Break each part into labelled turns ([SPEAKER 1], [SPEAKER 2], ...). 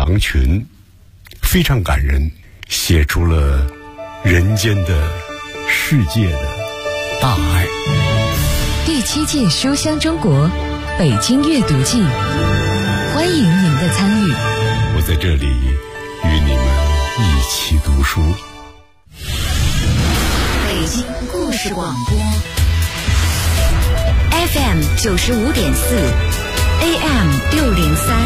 [SPEAKER 1] 羊群，非常感人，写出了人间的世界的大爱。
[SPEAKER 2] 第7届书香中国北京阅读季，欢迎您的参与。
[SPEAKER 1] 我在这里与你们一起读书。
[SPEAKER 2] 北京故事广播 FM 95.4 AM 603，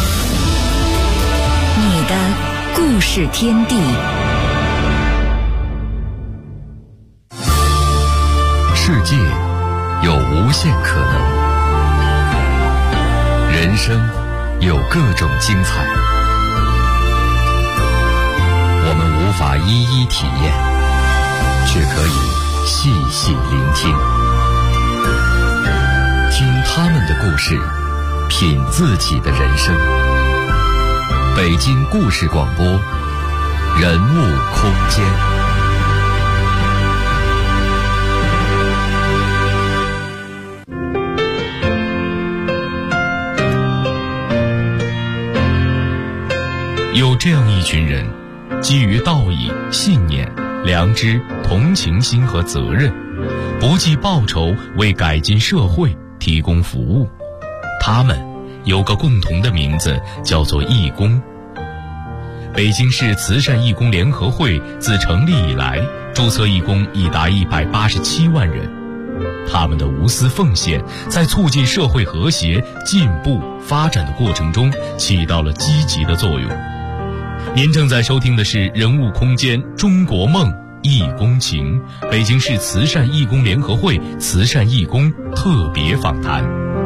[SPEAKER 2] 你的故事天地。
[SPEAKER 3] 世界有无限可能，人生有各种精彩，我们无法一一体验，却可以细细聆听，听他们的故事，品自己的人生。北京故事广播，人物空间。
[SPEAKER 4] 有这样一群人，基于道义、信念、良知、同情心和责任，不计报酬为改进社会提供服务。他们有个共同的名字，叫做义工。北京市慈善义工联合会自成立以来，注册义工已达187万人。他们的无私奉献，在促进社会和谐、进步、发展的过程中起到了积极的作用。您正在收听的是人物空间中国梦义工情，北京市慈善义工联合会慈善义工特别访谈。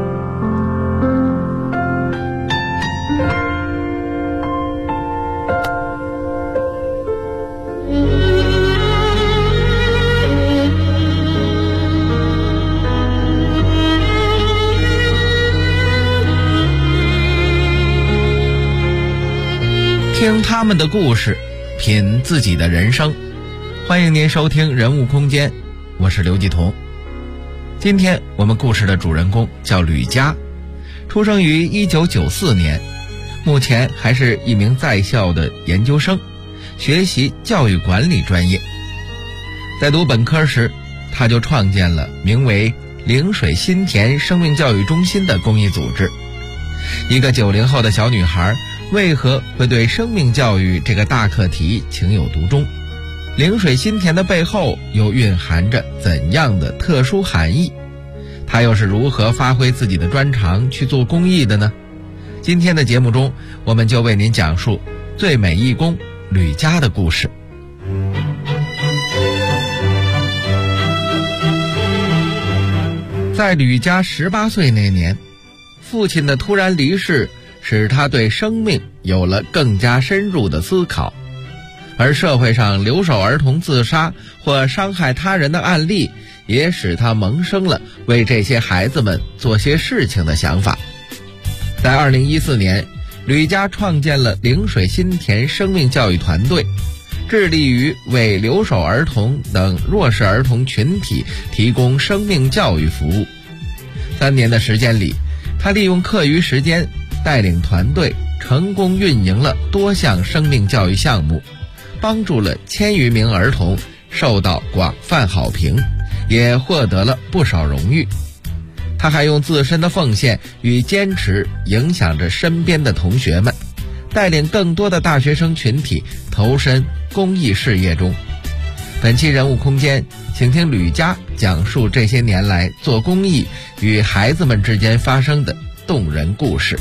[SPEAKER 5] 听他们的故事，品自己的人生。欢迎您收听人物空间，我是刘继彤。今天我们故事的主人公叫吕佳，出生于1994年，目前还是一名在校的研究生，学习教育管理专业。在读本科时，他就创建了名为陵水新田生命教育中心的公益组织。一个90后的小女孩为何会对生命教育这个大课题情有独钟？陵水新田的背后又蕴含着怎样的特殊含义？她又是如何发挥自己的专长去做公益的呢？今天的节目中，我们就为您讲述最美义工吕佳的故事。在吕佳18岁那年，父亲的突然离世使他对生命有了更加深入的思考，而社会上留守儿童自杀或伤害他人的案例，也使他萌生了为这些孩子们做些事情的想法。在2014年，吕佳创建了陵水新田生命教育团队，致力于为留守儿童等弱势儿童群体提供生命教育服务。3年的时间里，他利用课余时间带领团队成功运营了多项生命教育项目，帮助了1000余名儿童受到广泛好评，也获得了不少荣誉。他还用自身的奉献与坚持影响着身边的同学们，带领更多的大学生群体投身公益事业中。本期人物空间，请听吕佳讲述这些年来做公益与孩子们之间发生的动人故事。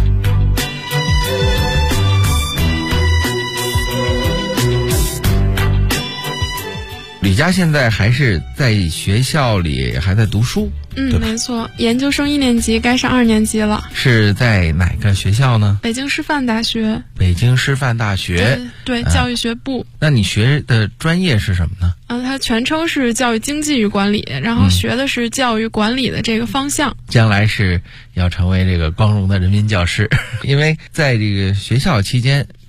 [SPEAKER 5] 吕佳现在还是在学校里还在读书，对吧？
[SPEAKER 6] 没错，研究生1年级该上2年级了。
[SPEAKER 5] 是在哪个学校呢？
[SPEAKER 6] 北京师范大学。
[SPEAKER 5] 北京师范大学，
[SPEAKER 6] 对，教育学部。
[SPEAKER 5] 那你学的专业是什么呢？
[SPEAKER 6] 它全称是教育经济与管理，然后学的是教育管理的这个方向。
[SPEAKER 5] 将来是要成为这个光荣的人民教师。因为在这个学校期间，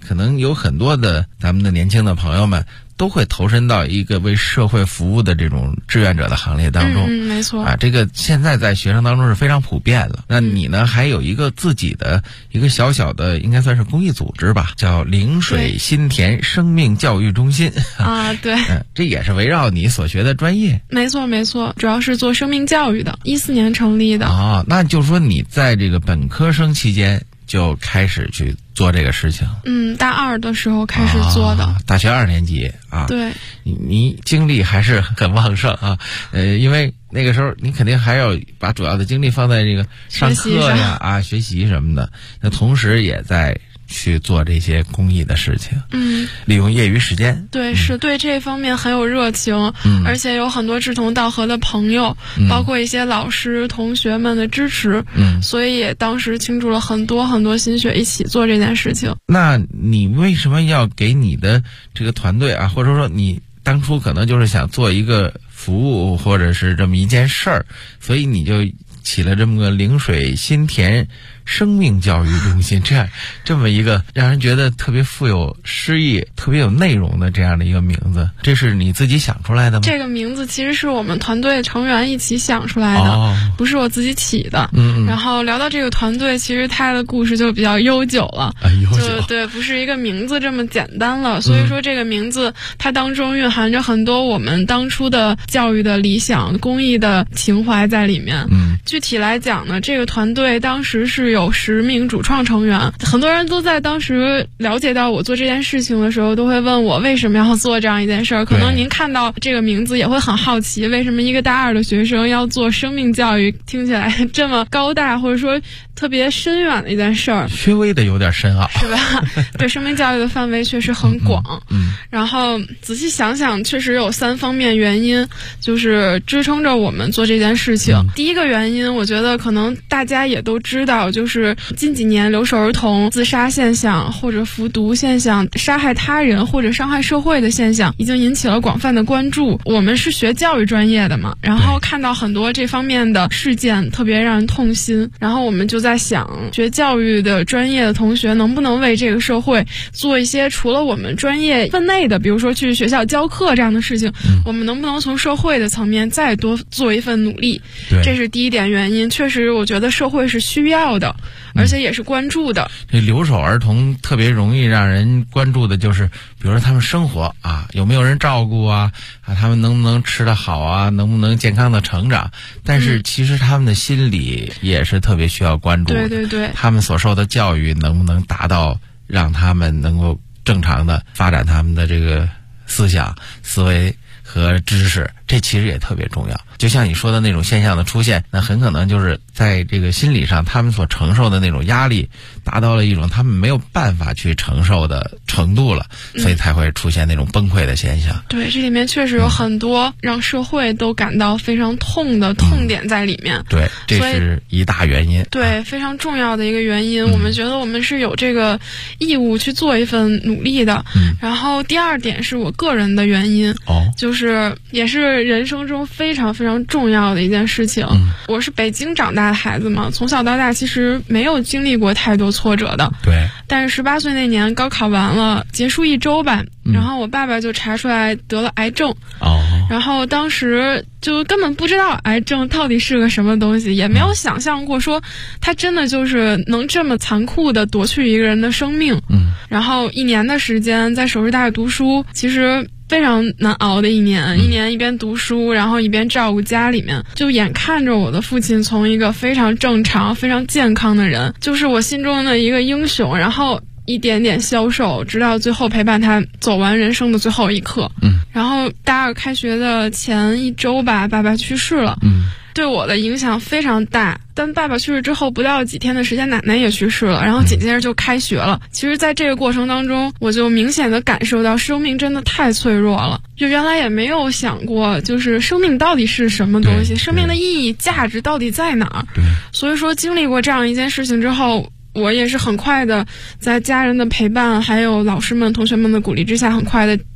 [SPEAKER 5] 可能有很多的咱们的年轻的朋友们都会投身到一个为社会服务的这种志愿者的行列当中。
[SPEAKER 6] 没错
[SPEAKER 5] 啊，这个现在在学生当中是非常普遍了。那你呢，还有一个自己的一个小小的，应该算是公益组织吧，叫陵水新田生命教育中心
[SPEAKER 6] 啊，对，
[SPEAKER 5] 这也是围绕你所学的专业。
[SPEAKER 6] 没错没错，主要是做生命教育的，14年成立的。
[SPEAKER 5] 啊，那就是说你在这个本科生期间就开始去做这个事情。
[SPEAKER 6] 大2的时候开始做的。
[SPEAKER 5] 大学2年级啊。
[SPEAKER 6] 对。
[SPEAKER 5] 你精力还是很旺盛啊。因为那个时候你肯定还要把主要的精力放在这个上课呀、学习什么的。那同时也在去做这些公益的事情。利用业余时间。
[SPEAKER 6] 对，是对这方面很有热情。而且有很多志同道合的朋友，包括一些老师同学们的支持。所以也当时倾注了很多很多心血一起做这件事情。
[SPEAKER 5] 那你为什么要给你的这个团队啊，或者说你当初可能就是想做一个服务或者是这么一件事儿，所以你就起了这么个陵水新田生命教育中心，这么一个让人觉得特别富有诗意、特别有内容的这样的一个名字，这是你自己想出来的吗？
[SPEAKER 6] 这个名字其实是我们团队成员一起想出来的，不是我自己起的。然后聊到这个团队，其实它的故事就比较悠久了，就对，不是一个名字这么简单了。所以说这个名字它当中蕴含着很多我们当初的教育的理想、公益的情怀在里面。具体来讲呢，这个团队当时是有10名主创成员，很多人都在当时了解到我做这件事情的时候，都会问我为什么要做这样一件事儿。可能您看到这个名字也会很好奇，为什么一个大2的学生要做生命教育，听起来这么高大，或者说特别深远的一件事儿，
[SPEAKER 5] 稍微的有点深奥，
[SPEAKER 6] 是吧？对，生命教育的范围确实很广。然后仔细想想，确实有3方面原因，就是支撑着我们做这件事情。第一个原因，我觉得可能大家也都知道，就是近几年留守儿童自杀现象或者服毒现象、杀害他人或者伤害社会的现象已经引起了广泛的关注。我们是学教育专业的嘛，然后看到很多这方面的事件特别让人痛心，然后我们就在想，学教育的专业的同学能不能为这个社会做一些除了我们专业分内的，比如说去学校教课这样的事情，我们能不能从社会的层面再多做一份努力。这是第一点原因，确实我觉得社会是需要的，而且也是关注的。
[SPEAKER 5] 这留守儿童特别容易让人关注的就是，比如说他们生活啊，有没有人照顾啊，他们能不能吃得好啊，能不能健康的成长。但是其实他们的心理也是特别需要关注的。
[SPEAKER 6] 对，
[SPEAKER 5] 他们所受的教育能不能达到让他们能够正常的发展他们的这个思想、思维和知识，这其实也特别重要。就像你说的那种现象的出现，那很可能就是在这个心理上他们所承受的那种压力达到了一种他们没有办法去承受的程度了，所以才会出现那种崩溃的现象。
[SPEAKER 6] 对，这里面确实有很多让社会都感到非常痛的痛点在里面。
[SPEAKER 5] 对，这是一大原因。
[SPEAKER 6] 对，非常重要的一个原因。我们觉得我们是有这个义务去做一份努力的。然后第二点是我个人的原因，就是也是人生中非常非常重要的一件事情。我是北京长大的孩子嘛，从小到大其实没有经历过太多挫折的。
[SPEAKER 5] 对。
[SPEAKER 6] 但是18岁那年高考完了，结束1周吧，然后我爸爸就查出来得了癌症。然后当时就根本不知道癌症到底是个什么东西，也没有想象过说它真的就是能这么残酷的夺去一个人的生命。然后1年的时间在首师大读书，其实非常难熬的一年，一边读书，然后一边照顾家里面，就眼看着我的父亲从一个非常正常、非常健康的人，就是我心中的一个英雄，然后一点点消瘦，直到最后陪伴他走完人生的最后一刻。然后大2开学的前1周吧，爸爸去世了。对我的影响非常大，但爸爸去世之后不到几天的时间，奶奶也去世了，然后紧接着就开学了。其实在这个过程当中，我就明显的感受到生命真的太脆弱了，就原来也没有想过就是生命到底是什么东西，生命的意义价值到底在哪儿。所以说经历过这样一件事情之后，我也是很快的在家人的陪伴还有老师们同学们的鼓励之下，很快的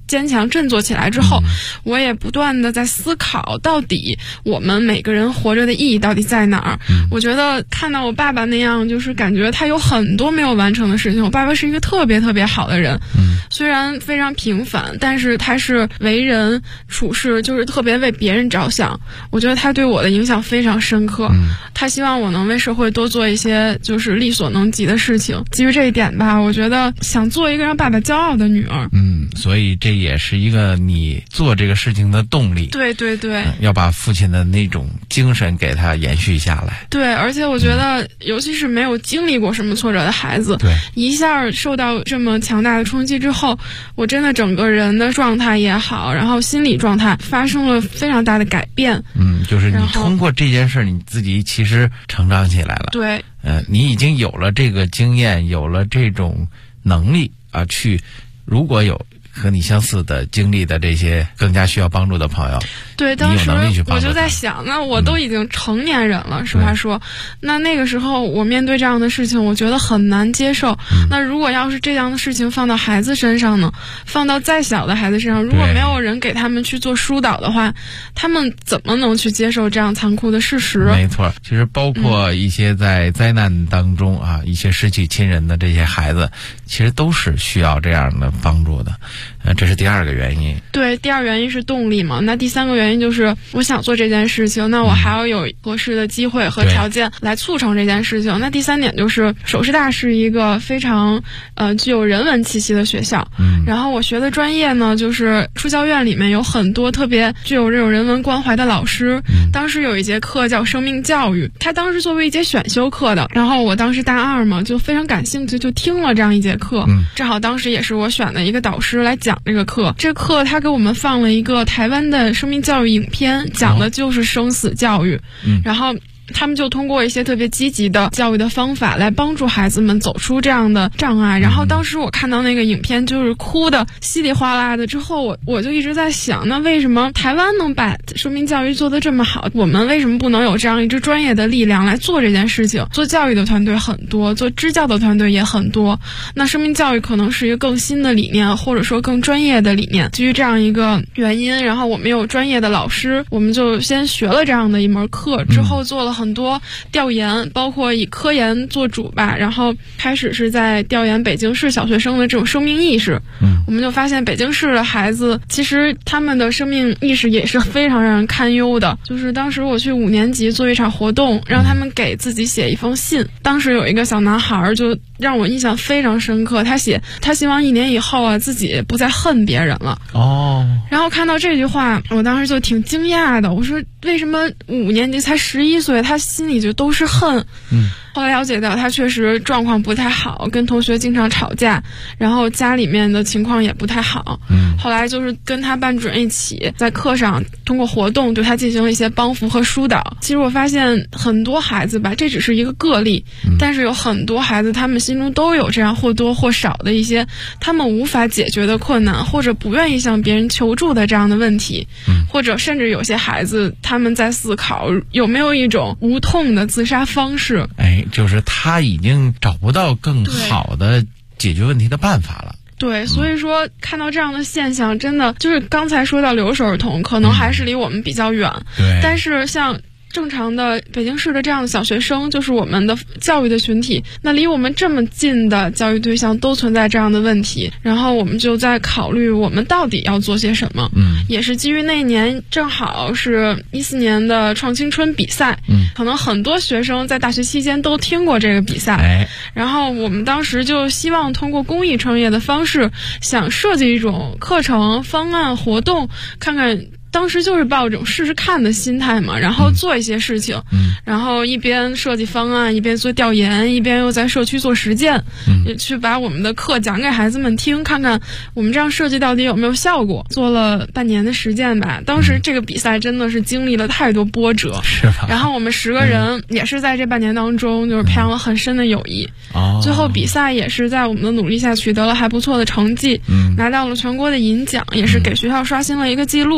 [SPEAKER 6] 坚强振作起来之后，我也不断的在思考，到底我们每个人活着的意义到底在哪儿。我觉得看到我爸爸那样，就是感觉他有很多没有完成的事情。我爸爸是一个特别特别好的人，虽然非常平凡，但是他是为人处事就是特别为别人着想。我觉得他对我的影响非常深刻，他希望我能为社会多做一些就是力所能及的事情。基于这一点吧，我觉得想做一个让爸爸骄傲的女儿。
[SPEAKER 5] 所以这也是一个你做这个事情的动力。
[SPEAKER 6] 对对对，
[SPEAKER 5] 要把父亲的那种精神给他延续下来。
[SPEAKER 6] 对，而且我觉得尤其是没有经历过什么挫折的孩子，
[SPEAKER 5] 对，
[SPEAKER 6] 一下受到这么强大的冲击之后，我真的整个人的状态也好，然后心理状态发生了非常大的改变。
[SPEAKER 5] 就是你通过这件事你自己其实成长起来了。
[SPEAKER 6] 对，
[SPEAKER 5] 你已经有了这个经验，有了这种能力啊，去如果有和你相似的经历的这些更加需要帮助的朋友，
[SPEAKER 6] 对，当时我就在想，那我都已经成年人了，实话说，那个时候我面对这样的事情，我觉得很难接受。那如果要是这样的事情放到孩子身上呢，放到再小的孩子身上，如果没有人给他们去做疏导的话，他们怎么能去接受这样残酷的事实？
[SPEAKER 5] 没错，其实包括一些在灾难当中一些失去亲人的这些孩子，其实都是需要这样的帮助的。这是第二个原因。
[SPEAKER 6] 对，第二原因是动力嘛。那第三个原因就是我想做这件事情，那我还要有合适的机会和条件来促成这件事情。那第三点就是首师大是一个非常具有人文气息的学校，然后我学的专业呢，就是书教院里面有很多特别具有这种人文关怀的老师。当时有一节课叫生命教育，他当时作为一节选修课的，然后我当时大二嘛，就非常感兴趣，就听了这样一节课。正好当时也是我选的一个导师来讲这个课，他给我们放了一个台湾的生命教育影片，讲的就是生死教育。然后他们就通过一些特别积极的教育的方法来帮助孩子们走出这样的障碍。然后当时我看到那个影片就是哭的稀里哗啦的，之后我就一直在想，那为什么台湾能把生命教育做得这么好，我们为什么不能有这样一支专业的力量来做这件事情？做教育的团队很多，做支教的团队也很多，那生命教育可能是一个更新的理念，或者说更专业的理念。基于这样一个原因，然后我们有专业的老师，我们就先学了这样的一门课，之后做了很多调研，包括以科研做主吧，然后开始是在调研北京市小学生的这种生命意识。我们就发现北京市的孩子其实他们的生命意识也是非常让人堪忧的。就是当时我去5年级做一场活动，让他们给自己写一封信，当时有一个小男孩就让我印象非常深刻，他写他希望1年以后自己不再恨别人了。然后看到这句话，我当时就挺惊讶的，我说为什么5年级才11岁，他心里就都是恨。后来了解到他确实状况不太好，跟同学经常吵架，然后家里面的情况也不太好。后来就是跟他班主任一起在课上通过活动对他进行了一些帮扶和疏导。其实我发现很多孩子吧，这只是一个个例，但是有很多孩子他们心中都有这样或多或少的一些他们无法解决的困难，或者不愿意向别人求助的这样的问题。或者甚至有些孩子他们在思考有没有一种无痛的自杀方式。
[SPEAKER 5] 就是他已经找不到更好的解决问题的办法了。
[SPEAKER 6] 对，所以说看到这样的现象，真的就是刚才说到留守儿童可能还是离我们比较远，但是像正常的北京市的这样的小学生，就是我们的教育的群体，那离我们这么近的教育对象都存在这样的问题，然后我们就在考虑我们到底要做些什么。也是基于那一年正好是14年的创青春比赛，可能很多学生在大学期间都听过这个比赛，然后我们当时就希望通过公益创业的方式，想设计一种课程方案活动，看看当时就是抱着试试看的心态嘛，然后做一些事情，然后一边设计方案，一边做调研，一边又在社区做实践，也去把我们的课讲给孩子们听，看看我们这样设计到底有没有效果。做了半年的实践吧，当时这个比赛真的是经历了太多波折，
[SPEAKER 5] 是吧？
[SPEAKER 6] 然后我们10个人也是在这半年当中就是培养了很深的友谊，最后比赛也是在我们的努力下取得了还不错的成绩，拿到了全国的银奖，也是给学校刷新了一个记录。但是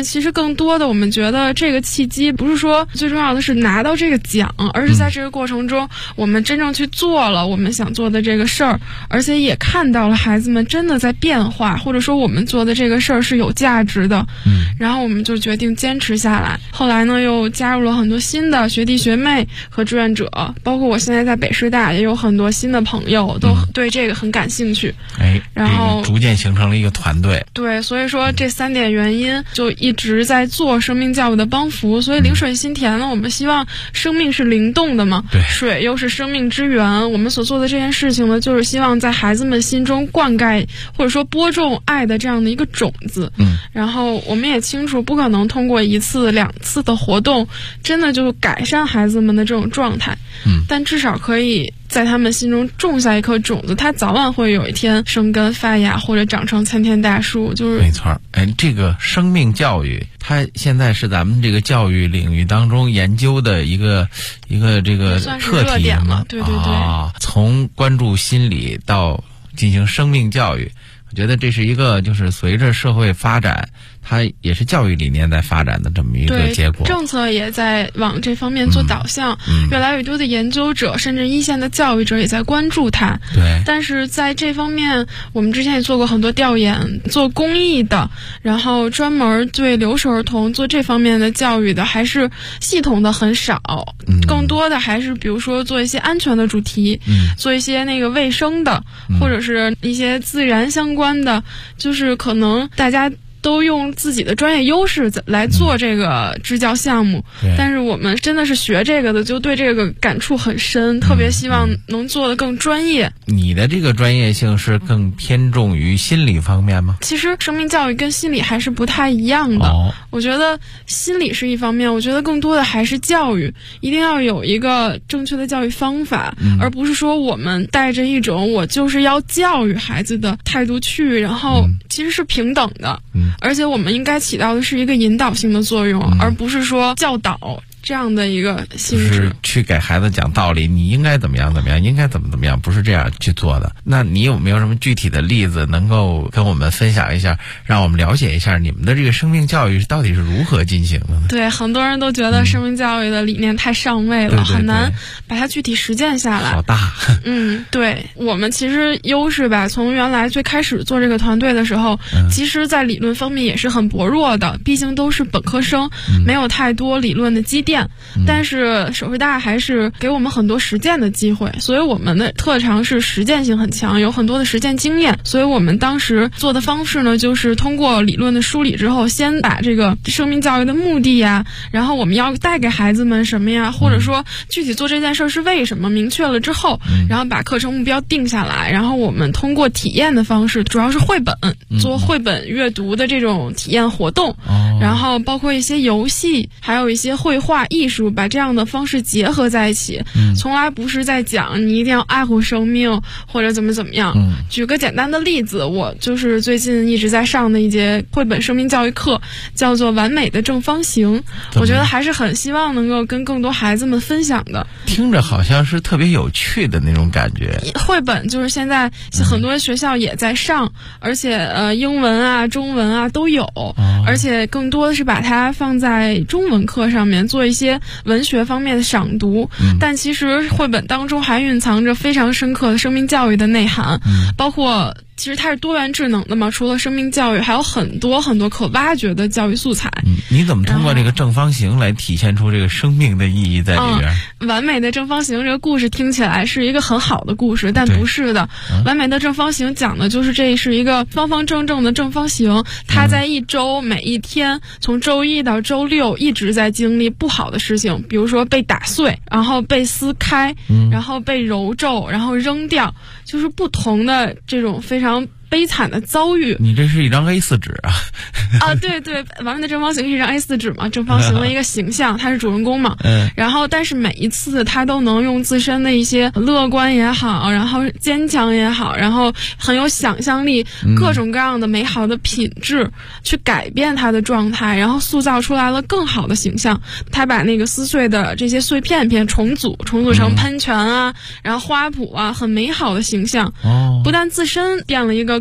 [SPEAKER 6] 是其实更多的我们觉得这个契机不是说最重要的是拿到这个奖，而是在这个过程中我们真正去做了我们想做的这个事儿，而且也看到了孩子们真的在变化，或者说我们做的这个事儿是有价值的。然后我们就决定坚持下来。后来呢又加入了很多新的学弟学妹和志愿者，包括我现在在北师大也有很多新的朋友都对这个很感兴趣。然后
[SPEAKER 5] 逐渐形成了一个团队。
[SPEAKER 6] 对，所以说这3点原因就一直在做生命教育的帮扶。所以灵水心田呢，我们希望生命是灵动的嘛，水又是生命之源，我们所做的这件事情呢，就是希望在孩子们心中灌溉或者说播种爱的这样的一个种子。然后我们也清楚不可能通过1次2次的活动真的就改善孩子们的这种状态，但至少可以在他们心中种下一颗种子，它早晚会有一天生根发芽或者长成参天大树。就是
[SPEAKER 5] 没错。这个生命教育它现在是咱们这个教育领域当中研究的一个这个课题嘛。
[SPEAKER 6] 对
[SPEAKER 5] 从关注心理到进行生命教育，我觉得这是一个就是随着社会发展，它也是教育理念在发展的这么一个结果。
[SPEAKER 6] 政策也在往这方面做导向，越来越多的研究者甚至一线的教育者也在关注它。但是在这方面我们之前也做过很多调研，做公益的，然后专门对留守儿童做这方面的教育的还是系统的很少，更多的还是比如说做一些安全的主题，做一些那个卫生的，或者是一些自然相关的，就是可能大家都用自己的专业优势来做这个支教项目，但是我们真的是学这个的，就对这个感触很深，特别希望能做得更专业。
[SPEAKER 5] 你的这个专业性是更偏重于心理方面吗？
[SPEAKER 6] 其实生命教育跟心理还是不太一样的。我觉得心理是一方面，我觉得更多的还是教育，一定要有一个正确的教育方法，而不是说我们带着一种我就是要教育孩子的态度去，然后其实是平等的。而且我们应该起到的是一个引导性的作用，而不是说教导这样的一个性质，
[SPEAKER 5] 就是去给孩子讲道理，你应该怎么样怎么样，应该怎么样，不是这样去做的。那你有没有什么具体的例子能够跟我们分享一下，让我们了解一下你们的这个生命教育到底是如何进行的呢？
[SPEAKER 6] 对，很多人都觉得生命教育的理念太上位了，很难把它具体实践下来。
[SPEAKER 5] 好大。
[SPEAKER 6] 对，我们其实优势吧，从原来最开始做这个团队的时候，其实在理论方面也是很薄弱的，毕竟都是本科生，没有太多理论的积淀。但是首师大还是给我们很多实践的机会，所以我们的特长是实践性很强，有很多的实践经验。所以我们当时做的方式呢，就是通过理论的梳理之后，先把这个生命教育的目的呀，然后我们要带给孩子们什么呀，或者说具体做这件事是为什么，明确了之后，然后把课程目标定下来，然后我们通过体验的方式，主要是绘本，做绘本阅读的这种体验活动，然后包括一些游戏，还有一些绘画艺术，把这样的方式结合在一起，从来不是在讲你一定要爱护生命或者怎么样。举个简单的例子，我就是最近一直在上的一节绘本生命教育课，叫做完美的正方形，我觉得还是很希望能够跟更多孩子们分享的。
[SPEAKER 5] 听着好像是特别有趣的那种感觉。
[SPEAKER 6] 绘本就是现在很多学校也在上，而且英文啊中文啊都有，而且更多的是把它放在中文课上面做一些文学方面的赏读，但其实绘本当中还蕴藏着非常深刻的生命教育的内涵，包括其实它是多元智能的嘛，除了生命教育还有很多很多可挖掘的教育素材。
[SPEAKER 5] 你怎么通过这个正方形来体现出这个生命的意义在里边？
[SPEAKER 6] 完美的正方形这个故事听起来是一个很好的故事，但不是的。完美的正方形讲的就是这是一个方方正正的正方形，它在一周每一天从周一到周六一直在经历不好的事情，比如说被打碎，然后被撕开，然后被揉皱，然后扔掉，就是不同的这种非常悲惨的遭遇。
[SPEAKER 5] 你这是一张 A4 纸啊？
[SPEAKER 6] 对，完美的正方形是一张 A4 纸嘛，正方形的一个形象，他是主人公嘛。然后但是每一次他都能用自身的一些乐观也好，然后坚强也好，然后很有想象力，各种各样的美好的品质去改变他的状态，然后塑造出来了更好的形象。他把那个撕碎的这些碎片片重组成喷泉啊，然后花圃啊，很美好的形象。不但自身变了一个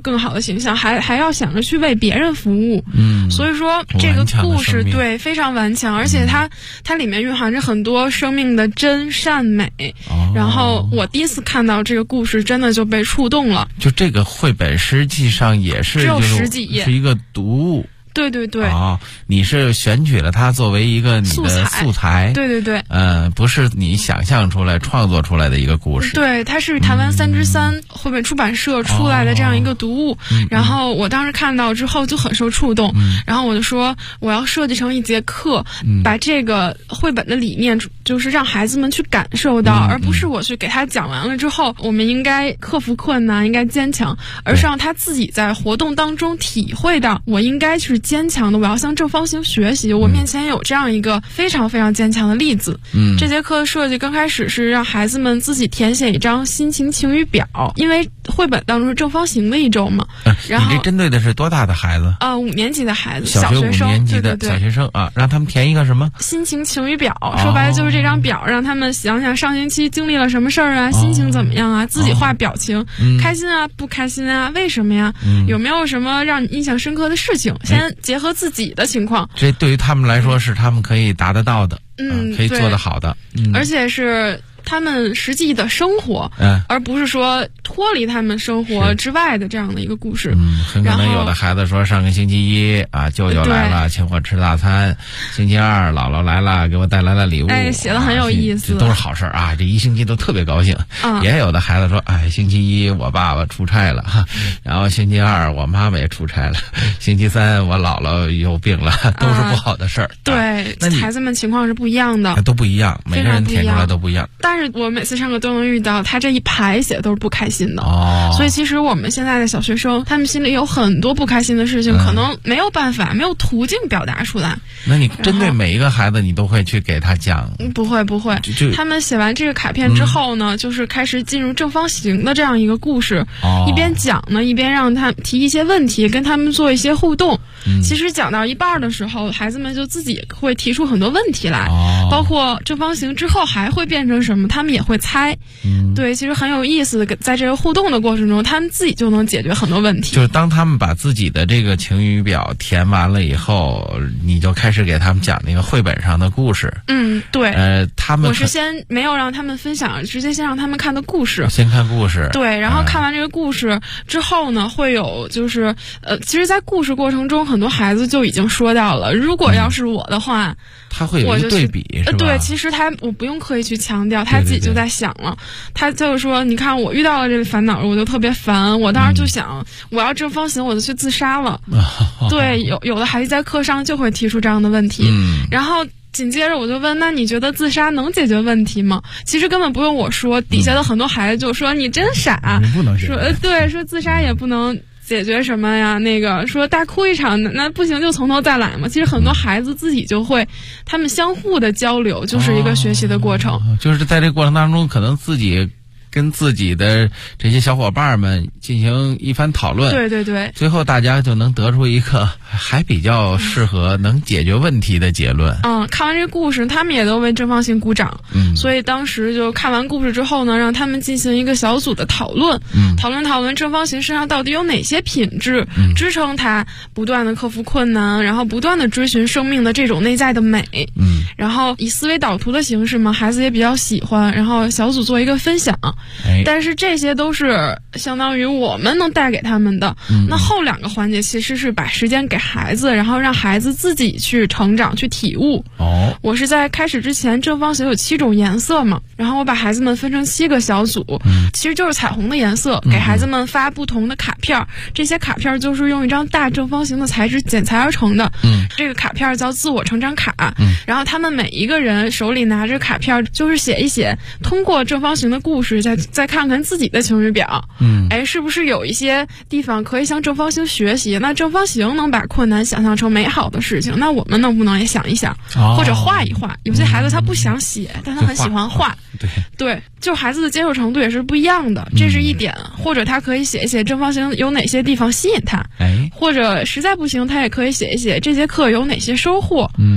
[SPEAKER 6] 更好的形象，还要想着去为别人服务。所以说这个故事对非常顽强，而且它里面蕴含着很多生命的真善美。然后我第一次看到这个故事，真的就被触动了。
[SPEAKER 5] 就这个绘本实际上也是
[SPEAKER 6] 只有10几页，
[SPEAKER 5] 是一个读物。
[SPEAKER 6] 对对对，
[SPEAKER 5] 你是选取了它作为一个你的素材，
[SPEAKER 6] 对对对，
[SPEAKER 5] 不是你想象出来创作出来的一个故事。
[SPEAKER 6] 对，它是台湾3之3绘本出版社出来的这样一个读物。然后我当时看到之后就很受触动，然后我就说我要设计成一节课，把这个绘本的理念就是让孩子们去感受到，而不是我去给他讲完了之后我们应该克服困难，应该坚强，而是让他自己在活动当中体会到我应该是坚强的，我要向正方形学习，我面前有这样一个非常非常坚强的例子。这节课的设计刚开始是让孩子们自己填写一张心情晴雨表，因为绘本当中是正方形的一周嘛。然后
[SPEAKER 5] 你这针对的是多大的孩子
[SPEAKER 6] ？5年级的孩子，
[SPEAKER 5] 小学5年级的小学生让他们填一个什么
[SPEAKER 6] 心情晴雨表。说白了就是这张表让他们想想上星期经历了什么事儿啊，心情怎么样啊，自己画表情，开心啊不开心啊，为什么呀，有没有什么让你印象深刻的事情，先结合自己的情况。
[SPEAKER 5] 这对于他们来说是他们可以达得到的，可以做得好的，
[SPEAKER 6] 而且是他们实际的生活，而不是说脱离他们生活之外的这样的一个故事。
[SPEAKER 5] 很可能有的孩子说上个星期一舅舅来了请我吃大餐，星期二姥姥来了给我带来了礼物，
[SPEAKER 6] 写得很有意思，
[SPEAKER 5] 这都是好事啊，这一星期都特别高兴。也有的孩子说星期一我爸爸出差了然后星期二我妈妈也出差了，星期三我姥姥有病了，都是不好的事儿。
[SPEAKER 6] 对，孩子们情况是不一样的，
[SPEAKER 5] 都不一样，每个人填出来都不一样。
[SPEAKER 6] 但是我每次上课都能遇到他这一排写的都是不开心的，所以其实我们现在的小学生他们心里有很多不开心的事情，可能没有办法没有途径表达出来。
[SPEAKER 5] 那你针对每一个孩子你都会去给他讲？
[SPEAKER 6] 不会，他们写完这个卡片之后呢，就是开始进入正方形的这样一个故事，一边讲呢一边让他提一些问题，跟他们做一些互动。其实讲到一半的时候，孩子们就自己会提出很多问题来，包括正方形之后还会变成什么，他们也会猜。对，其实很有意思的，在这个互动的过程中，他们自己就能解决很多问题。
[SPEAKER 5] 就是当他们把自己的这个晴雨表填完了以后，你就开始给他们讲那个绘本上的故事。
[SPEAKER 6] 对。
[SPEAKER 5] 他们
[SPEAKER 6] 我是先没有让他们分享，直接先让他们看的故事。
[SPEAKER 5] 先看故事。
[SPEAKER 6] 对，然后看完这个故事之后呢，会有就是其实在故事过程中很多孩子就已经说到了，如果要是我的话，
[SPEAKER 5] 他会有一个对比，是吧？
[SPEAKER 6] 对，其实我不用刻意去强调，他自己就在想了。他就是说，你看我遇到了这个烦恼，我就特别烦，我当时就想，我要正方形，我就去自杀了。对，有的孩子在课上就会提出这样的问题，然后紧接着我就问，那你觉得自杀能解决问题吗？其实根本不用我说，底下的很多孩子就说你真傻，
[SPEAKER 1] 你不能
[SPEAKER 6] 说对，说自杀也不能解决什么呀？那个说大哭一场，那不行就从头再来嘛。其实很多孩子自己就会，他们相互的交流就是一个学习的过程。
[SPEAKER 5] 就是在这个过程当中，可能自己跟自己的这些小伙伴们进行一番讨论，
[SPEAKER 6] 对，
[SPEAKER 5] 最后大家就能得出一个还比较适合能解决问题的结论。
[SPEAKER 6] 看完这个故事，他们也都为正方形鼓掌。所以当时就看完故事之后呢，让他们进行一个小组的讨论，讨论正方形身上到底有哪些品质，支撑它不断的克服困难，然后不断的追寻生命的这种内在的美。然后以思维导图的形式嘛，孩子也比较喜欢，然后小组做一个分享。但是这些都是相当于我们能带给他们的。那后2个环节其实是把时间给孩子，然后让孩子自己去成长去体悟。我是在开始之前，正方形有7种颜色嘛，然后我把孩子们分成7个小组，其实就是彩虹的颜色，给孩子们发不同的卡片，这些卡片就是用一张大正方形的材质剪裁而成的。这个卡片叫自我成长卡。然后他们每一个人手里拿着卡片，就是写一写通过正方形的故事，再看看自己的晴雨表。是不是有一些地方可以向正方形学习？那正方形能把困难想象成美好的事情，那我们能不能也想一想，或者画一画？有些孩子他不想写，但他很喜欢画。对，就孩子的接受程度也是不一样的，这是一点。或者他可以写一写正方形有哪些地方吸引他，或者实在不行，他也可以写一写这节课有哪些收获。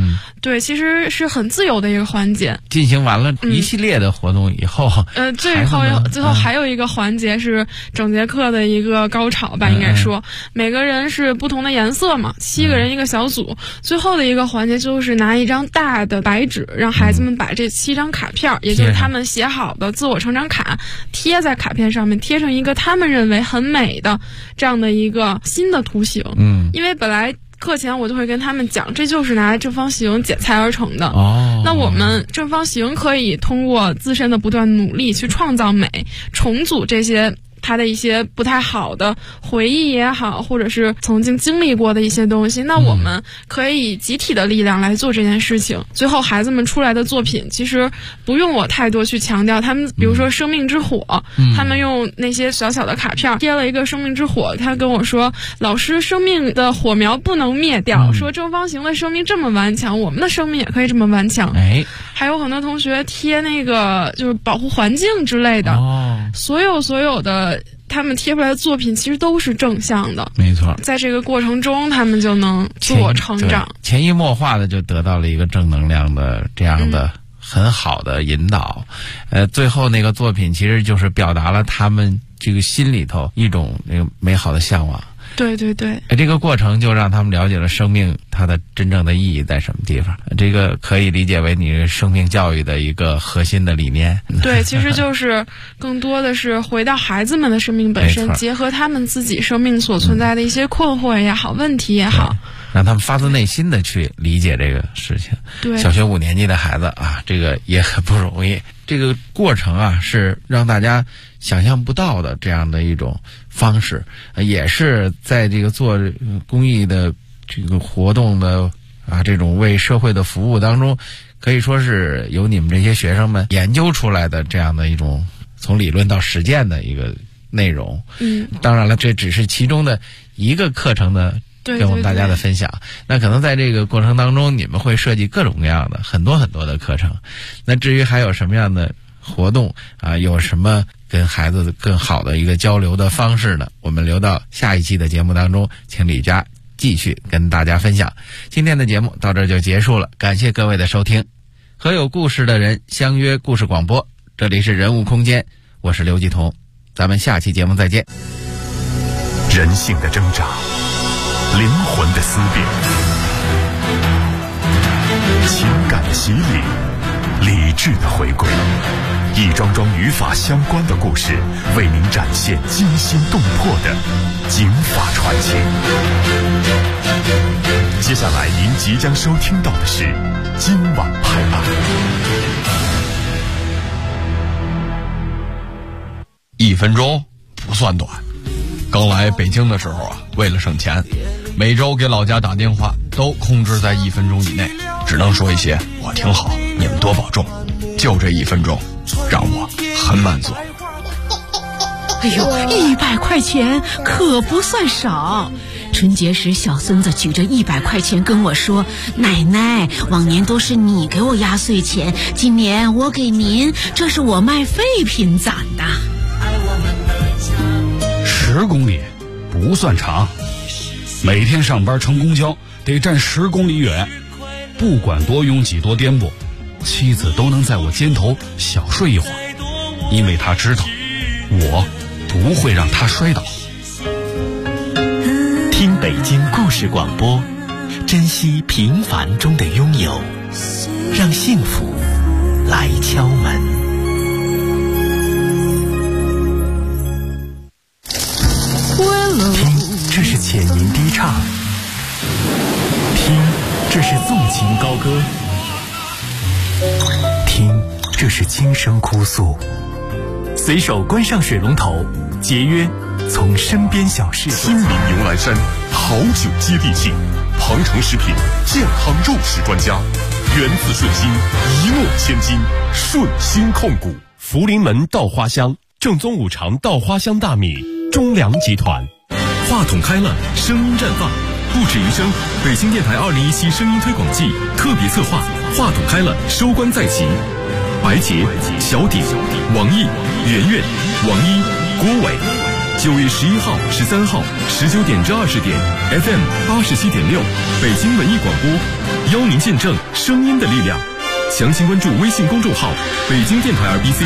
[SPEAKER 6] 对，其实是很自由的一个环节。
[SPEAKER 5] 进行完了一系列的活动以后，
[SPEAKER 6] 最后还有一个环节是整节课的一个高潮吧，应该说每个人是不同的颜色嘛，7个人一个小组，最后的一个环节就是拿一张大的白纸，让孩子们把这7张卡片，也就是他们写好的自我成长卡，贴在卡片上面，贴成一个他们认为很美的这样的一个新的图形。因为本来课前我就会跟他们讲，这就是拿正方形剪裁而成的。那我们正方形可以通过自身的不断努力去创造美，重组这些他的一些不太好的回忆也好，或者是曾经经历过的一些东西，那我们可以以集体的力量来做这件事情。最后孩子们出来的作品其实不用我太多去强调，他们比如说生命之火，他们用那些小小的卡片贴了一个生命之火，他跟我说老师，生命的火苗不能灭掉，说正方形的生命这么顽强，我们的生命也可以这么顽强。还有很多同学贴那个就是保护环境之类的，所有的他们贴出来的作品其实都是正向的。没错，在这个过程中他们就能自我成长，
[SPEAKER 5] 潜移默化的就得到了一个正能量的这样的很好的引导。最后那个作品其实就是表达了他们这个心里头一种那个美好的向往。
[SPEAKER 6] 对对对，
[SPEAKER 5] 这个过程就让他们了解了生命它的真正的意义在什么地方。这个可以理解为你生命教育的一个核心的理念。
[SPEAKER 6] 对，其实就是更多的是回到孩子们的生命本身，结合他们自己生命所存在的一些困惑也好，问题也好，
[SPEAKER 5] 让他们发自内心的去理解这个事情。
[SPEAKER 6] 对，
[SPEAKER 5] 小学5年级的孩子啊，这个也很不容易。这个过程啊，是让大家想象不到的这样的一种方式，也是在这个做公益的这个活动的这种为社会的服务当中，可以说是由你们这些学生们研究出来的这样的一种从理论到实践的一个内容。当然了，这只是其中的一个课程的跟我们大家的分享。那可能在这个过程当中，你们会设计各种各样的很多的课程。那至于还有什么样的活动有什么跟孩子更好的一个交流的方式呢？我们留到下一期的节目当中，请李佳继续跟大家分享。今天的节目到这就结束了，感谢各位的收听。和有故事的人相约故事广播，这里是人物空间，我是刘继彤，咱们下期节目再见。
[SPEAKER 1] 人性的挣扎，灵魂的思辨，情感的洗礼，理智的回归，一桩桩与法相关的故事，为您展现惊心动魄的警法传奇。接下来您即将收听到的是今晚拍案。
[SPEAKER 7] 1分钟不算短。刚来北京的时候为了省钱，每周给老家打电话都控制在1分钟以内，只能说一些我挺好，你们多保重。就这1分钟让我很满足。
[SPEAKER 8] 哎呦，100块钱可不算少。春节时小孙子举着100块钱跟我说，奶奶，往年都是你给我压岁钱，今年我给您，这是我卖废品攒的。
[SPEAKER 9] 10公里不算长，每天上班乘公交得站10公里远，不管多拥挤多颠簸，妻子都能在我肩头小睡一会儿，因为她知道我不会让她摔倒。
[SPEAKER 10] 听北京故事广播，珍惜平凡中的拥有，让幸福来敲门。听，这是浅吟低唱；听，这是纵情高歌；听，这是轻声哭诉。随手关上水龙头，节约从身边小事。
[SPEAKER 1] 亲民牛栏山，好酒接地气，庞城食品健康肉食专家，源自顺心，一诺千金，顺心控股。
[SPEAKER 11] 福临门稻花香，正宗5常稻花香大米，中粮集团。
[SPEAKER 12] 话筒开了，声音绽放，不止于声。北京电台2017声音推广季特别策划，话筒开了，收官在即。白洁、小鼎、王毅、圆圆、王一、郭伟。9月11号、13号19点至20点 ，FM 87.6，北京文艺广播， 邀您见证声音的力量。详情关注微信公众号北京电台RBC